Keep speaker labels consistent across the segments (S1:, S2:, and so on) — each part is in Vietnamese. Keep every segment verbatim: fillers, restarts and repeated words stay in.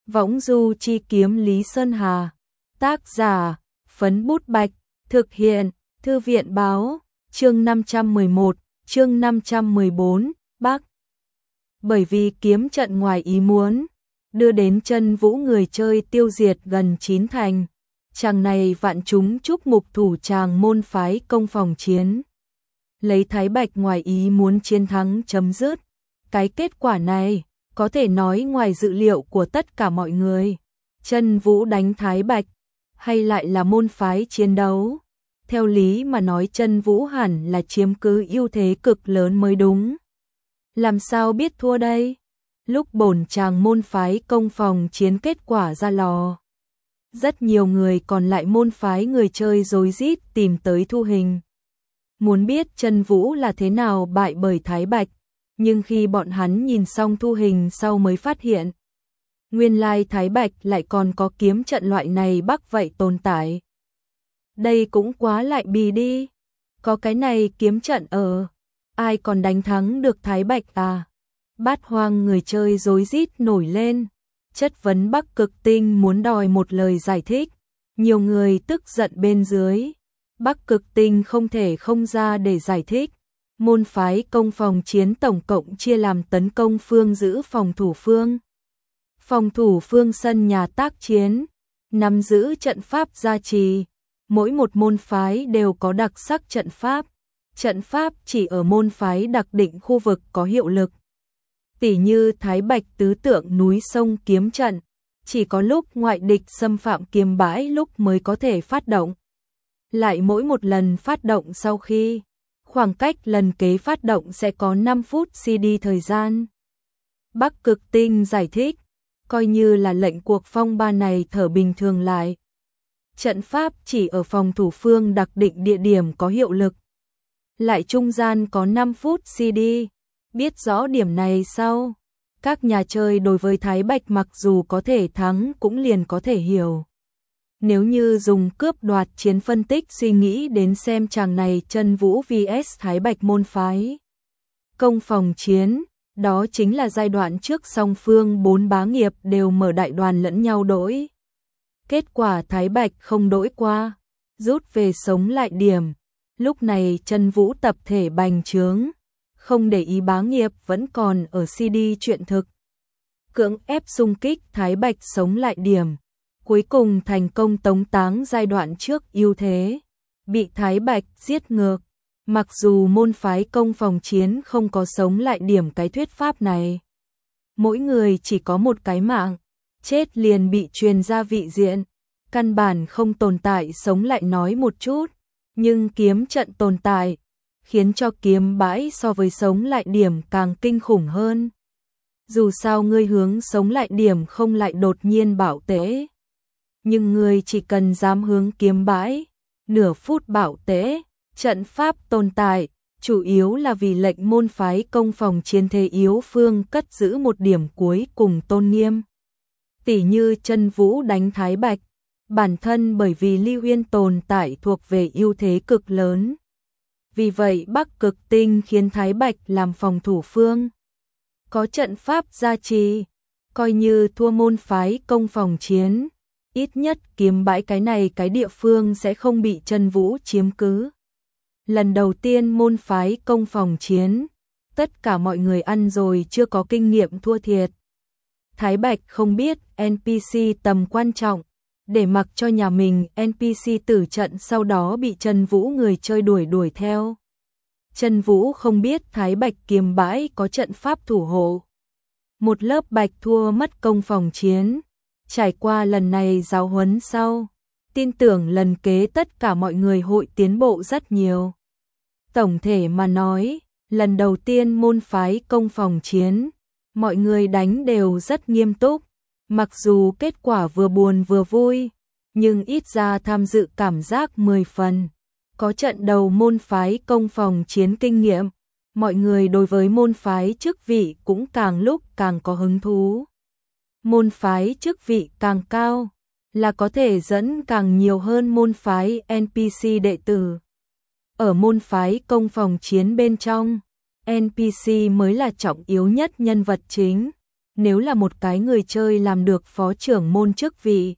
S1: Võng du chi kiếm Lý Sơn Hà. Tác giả, Phấn Bút Bạch. Thực hiện, Thư viện Báo. Chương năm trăm mười một, chương năm trăm mười bốn, Bắc. Bởi vì kiếm trận ngoài ý muốn, đưa đến chân vũ người chơi tiêu diệt gần chín thành. Chàng này vạn chúng chúc mục thủ tràng môn phái công phòng chiến. Lấy Thái Bạch ngoài ý muốn chiến thắng chấm dứt. Cái kết quả này, có thể nói ngoài dự liệu của tất cả mọi người. Chân vũ đánh Thái Bạch, hay lại là môn phái chiến đấu? Theo lý mà nói chân vũ hẳn là chiếm cứ ưu thế cực lớn mới đúng. Làm sao biết thua đây? Lúc bổn chàng môn phái công phòng chiến kết quả ra lò, rất nhiều người còn lại môn phái người chơi rối rít tìm tới thu hình. Muốn biết chân vũ là thế nào bại bởi Thái Bạch, nhưng khi bọn hắn nhìn xong thu hình sau mới phát hiện. Nguyên lai Thái Bạch lại còn có kiếm trận loại này bắc vậy tồn tại. Đây cũng quá lại bì đi. Có cái này kiếm trận ở, ai còn đánh thắng được Thái Bạch à? Bát hoang người chơi rối rít nổi lên, chất vấn Bắc Cực Tinh muốn đòi một lời giải thích. Nhiều người tức giận bên dưới. Bắc Cực Tinh không thể không ra để giải thích. Môn phái công phòng chiến tổng cộng chia làm tấn công phương giữ phòng thủ phương. Phòng thủ phương sân nhà tác chiến, nắm giữ trận pháp gia trì. Mỗi một môn phái đều có đặc sắc trận pháp. Trận pháp chỉ ở môn phái đặc định khu vực có hiệu lực. Tỉ như Thái Bạch tứ tượng núi sông kiếm trận, chỉ có lúc ngoại địch xâm phạm kiếm bãi lúc mới có thể phát động. Lại mỗi một lần phát động sau khi, khoảng cách lần kế phát động sẽ có năm phút xê đê thời gian. Bắc Cực Tinh giải thích, coi như là lệnh cuộc phong ba này thở bình thường lại. Trận pháp chỉ ở phòng thủ phương đặc định địa điểm có hiệu lực. Lại trung gian có năm phút xê đê. Biết rõ điểm này sau, các nhà chơi đối với Thái Bạch mặc dù có thể thắng cũng liền có thể hiểu. Nếu như dùng cướp đoạt chiến phân tích suy nghĩ đến xem chàng này chân vũ vs Thái Bạch môn phái công phòng chiến, đó chính là giai đoạn trước song phương bốn bá nghiệp đều mở đại đoàn lẫn nhau đổi. Kết quả Thái Bạch không đổi qua, rút về sống lại điểm. Lúc này chân vũ tập thể bành trướng, không để ý bá nghiệp vẫn còn ở xê đê chuyện thực. Cưỡng ép xung kích Thái Bạch sống lại điểm. Cuối cùng thành công tống táng giai đoạn trước ưu thế, bị Thái Bạch giết ngược. Mặc dù môn phái công phòng chiến không có sống lại điểm cái thuyết pháp này. Mỗi người chỉ có một cái mạng, chết liền bị truyền ra vị diện. Căn bản không tồn tại sống lại nói một chút, nhưng kiếm trận tồn tại, khiến cho kiếm bãi so với sống lại điểm càng kinh khủng hơn. Dù sao ngươi hướng sống lại điểm không lại đột nhiên bảo tễ, nhưng ngươi chỉ cần dám hướng kiếm bãi, nửa phút bảo tễ. Trận pháp tồn tại, chủ yếu là vì lệnh môn phái công phòng chiến thế yếu phương cất giữ một điểm cuối cùng tôn nghiêm. Tỉ như chân vũ đánh Thái Bạch, bản thân bởi vì Lưu Uyên tồn tại thuộc về ưu thế cực lớn. Vì vậy Bắc Cực Tinh khiến Thái Bạch làm phòng thủ phương. Có trận pháp gia trì, coi như thua môn phái công phòng chiến, ít nhất kiếm bãi cái này cái địa phương sẽ không bị chân vũ chiếm cứ. Lần đầu tiên môn phái công phòng chiến, tất cả mọi người ăn rồi chưa có kinh nghiệm thua thiệt. Thái Bạch không biết en pê xê tầm quan trọng, để mặc cho nhà mình en pê xê tử trận sau đó bị chân vũ người chơi đuổi đuổi theo. Chân vũ không biết Thái Bạch kiếm bãi có trận pháp thủ hộ. Một lớp bạch thua mất công phòng chiến. Trải qua lần này giáo huấn sau, tin tưởng lần kế tất cả mọi người hội tiến bộ rất nhiều. Tổng thể mà nói, lần đầu tiên môn phái công phòng chiến, mọi người đánh đều rất nghiêm túc. Mặc dù kết quả vừa buồn vừa vui, nhưng ít ra tham dự cảm giác mười phần. Có trận đầu môn phái công phòng chiến kinh nghiệm, mọi người đối với môn phái chức vị cũng càng lúc càng có hứng thú. Môn phái chức vị càng cao, là có thể dẫn càng nhiều hơn môn phái en pê xê đệ tử. Ở môn phái công phòng chiến bên trong, en pê xê mới là trọng yếu nhất nhân vật chính. Nếu là một cái người chơi làm được phó trưởng môn chức vị,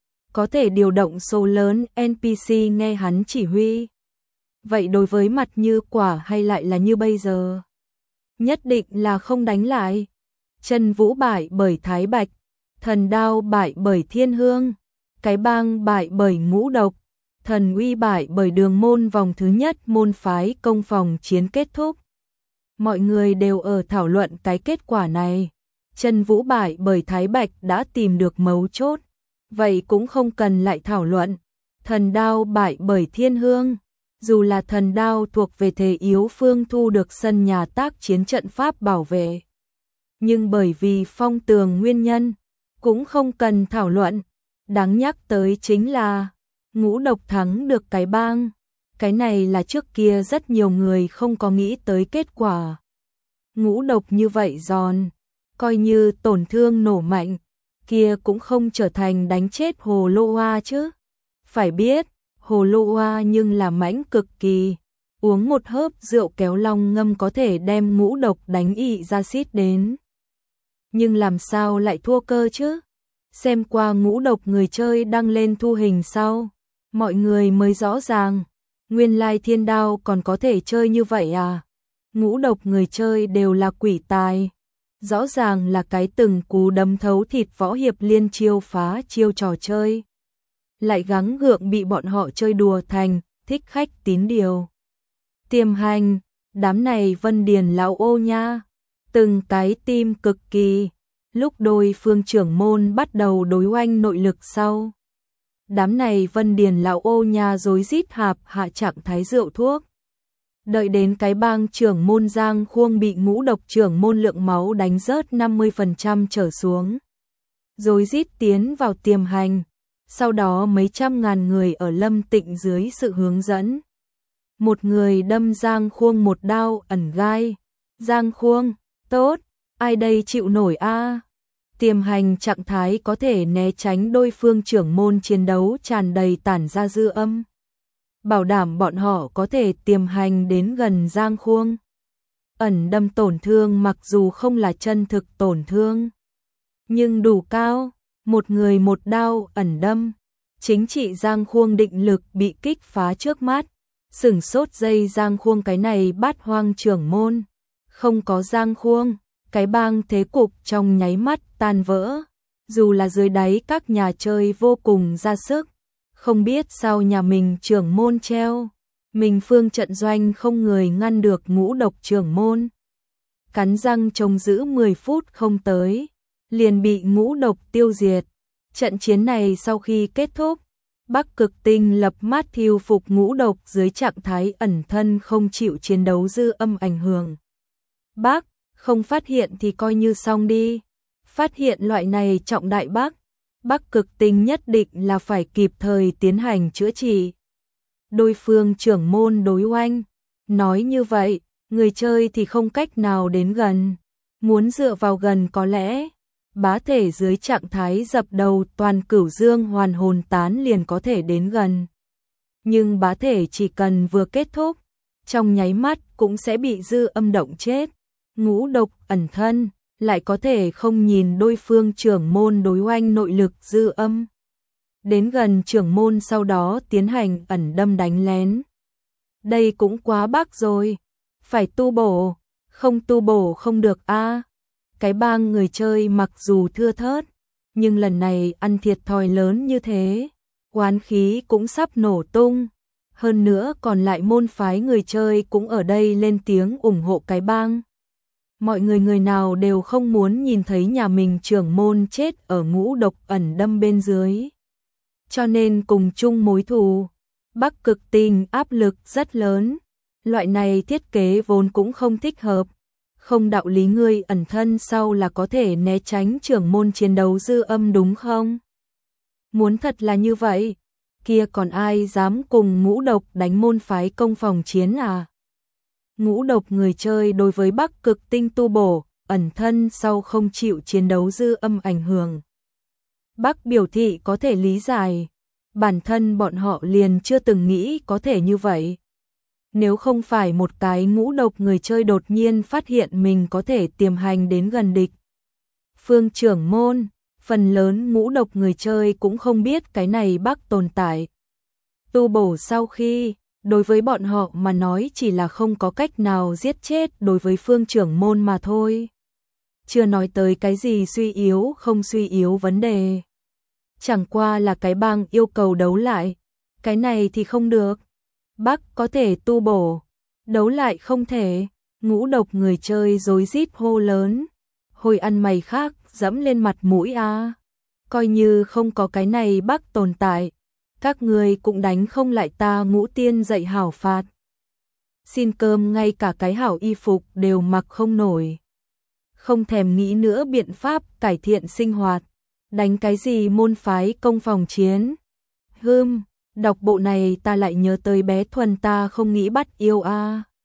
S1: có thể điều động số lớn en pê xê nghe hắn chỉ huy. Vậy đối với mặt Như Quả hay lại là như bây giờ? Nhất định là không đánh lại. Chân Vũ bại bởi Thái Bạch, Thần Đao bại bởi Thiên Hương, Cái Bang bại bởi Ngũ Độc, Thần Uy bại bởi Đường Môn. Vòng thứ nhất môn phái công phòng chiến kết thúc. Mọi người đều ở thảo luận cái kết quả này. Chân Vũ bại bởi Thái Bạch đã tìm được mấu chốt, vậy cũng không cần lại thảo luận. Thần Đao bại bởi Thiên Hương, dù là Thần Đao thuộc về thế yếu phương thu được sân nhà tác chiến trận pháp bảo vệ, nhưng bởi vì phong tường nguyên nhân, cũng không cần thảo luận. Đáng nhắc tới chính là Ngũ Độc thắng được Cái Bang. Cái này là trước kia rất nhiều người không có nghĩ tới kết quả. Ngũ Độc như vậy giòn, coi như tổn thương nổ mạnh, kia cũng không trở thành đánh chết Hồ Lô Hoa chứ. Phải biết, Hồ Lô Hoa nhưng là mãnh cực kỳ, uống một hớp rượu kéo long ngâm có thể đem Ngũ Độc đánh ị ra xít đến. Nhưng làm sao lại thua cơ chứ? Xem qua Ngũ Độc người chơi đăng lên thu hình sau, mọi người mới rõ ràng, nguyên lai Thiên Đao còn có thể chơi như vậy à? Ngũ Độc người chơi đều là quỷ tài. Rõ ràng là cái từng cú đấm thấu thịt võ hiệp liên chiêu phá chiêu trò chơi, lại gắng gượng bị bọn họ chơi đùa thành thích khách tín điều. Tiềm Hành, đám này Vân Điền lão ô nha, từng cái tim cực kỳ. Lúc đôi phương trưởng môn bắt đầu đối oanh nội lực sau, đám này Vân Điền lão ô nha rối rít hạp hạ trạng thái rượu thuốc. Đợi đến Cái Bang trưởng môn Giang Khuông bị Ngũ Độc trưởng môn lượng máu đánh rớt năm mươi phần trăm trở xuống, rối rít tiến vào Tiềm Hành. Sau đó mấy trăm ngàn người ở Lâm Tịnh dưới sự hướng dẫn, một người đâm Giang Khuông một đao ẩn gai. Giang Khuông, tốt, ai đây chịu nổi a? Tiềm Hành trạng thái có thể né tránh đối phương trưởng môn chiến đấu tràn đầy tản ra dư âm, bảo đảm bọn họ có thể tiềm hành đến gần Giang Khuông. Ẩn đâm tổn thương mặc dù không là chân thực tổn thương, nhưng đủ cao, một người một đao ẩn đâm, chính trị Giang Khuông định lực bị kích phá trước mắt. Sửng sốt giây Giang Khuông cái này bát hoang trưởng môn, không có Giang Khuông, Cái Bang thế cục trong nháy mắt tan vỡ. Dù là dưới đáy các nhà chơi vô cùng ra sức, không biết sao nhà mình trưởng môn treo, mình phương trận doanh không người ngăn được Ngũ Độc trưởng môn. Cắn răng trông giữ mười phút không tới, liền bị Ngũ Độc tiêu diệt. Trận chiến này sau khi kết thúc, Bắc Cực Tinh lập mắt thiêu phục Ngũ Độc dưới trạng thái ẩn thân không chịu chiến đấu dư âm ảnh hưởng. Bác, không phát hiện thì coi như xong đi. Phát hiện loại này trọng đại bác, Bắc Cực Tinh nhất định là phải kịp thời tiến hành chữa trị. Đối phương trưởng môn đối oanh, nói như vậy, người chơi thì không cách nào đến gần. Muốn dựa vào gần có lẽ, bá thể dưới trạng thái dập đầu toàn cửu dương hoàn hồn tán liền có thể đến gần. Nhưng bá thể chỉ cần vừa kết thúc, trong nháy mắt cũng sẽ bị dư âm động chết. Ngũ Độc ẩn thân, lại có thể không nhìn đối phương trưởng môn đối oanh nội lực dư âm. Đến gần trưởng môn sau đó tiến hành ẩn đâm đánh lén. Đây cũng quá bác rồi, phải tu bổ, không tu bổ không được a. Cái Bang người chơi mặc dù thưa thớt, nhưng lần này ăn thiệt thòi lớn như thế, oán khí cũng sắp nổ tung. Hơn nữa còn lại môn phái người chơi cũng ở đây lên tiếng ủng hộ Cái Bang. Mọi người người nào đều không muốn nhìn thấy nhà mình trưởng môn chết ở Ngũ Độc ẩn đâm bên dưới. Cho nên cùng chung mối thù, Bắc Cực Tinh áp lực rất lớn. Loại này thiết kế vốn cũng không thích hợp. Không đạo lý ngươi ẩn thân sau là có thể né tránh trưởng môn chiến đấu dư âm đúng không? Muốn thật là như vậy, kia còn ai dám cùng Ngũ Độc đánh môn phái công phòng chiến à? Ngũ Độc người chơi đối với Bắc Cực Tinh tu bổ, ẩn thân sau không chịu chiến đấu dư âm ảnh hưởng. Bắc biểu thị có thể lý giải, bản thân bọn họ liền chưa từng nghĩ có thể như vậy. Nếu không phải một cái Ngũ Độc người chơi đột nhiên phát hiện mình có thể tiềm hành đến gần địch, Phương trưởng môn, phần lớn ngũ độc người chơi cũng không biết cái này bug tồn tại. Tu bổ sau khi, đối với bọn họ mà nói chỉ là không có cách nào giết chết đối với Phương trưởng môn mà thôi. Chưa nói tới cái gì suy yếu không suy yếu vấn đề. Chẳng qua là cái bang yêu cầu đấu lại. Cái này thì không được. Bác có thể tu bổ, đấu lại không thể. Ngũ độc người chơi rối rít hô lớn. Hồi ăn mày khác dẫm lên mặt mũi a. Coi như không có cái này bác tồn tại. Các người cũng đánh không lại ta Ngũ Tiên dạy hảo phạt. Xin cơm ngay cả cái hảo y phục đều mặc không nổi. Không thèm nghĩ nữa biện pháp cải thiện sinh hoạt. Đánh cái gì môn phái công phòng chiến. Hưm, đọc bộ này ta lại nhớ tới bé Thuần ta không nghĩ bắt yêu a.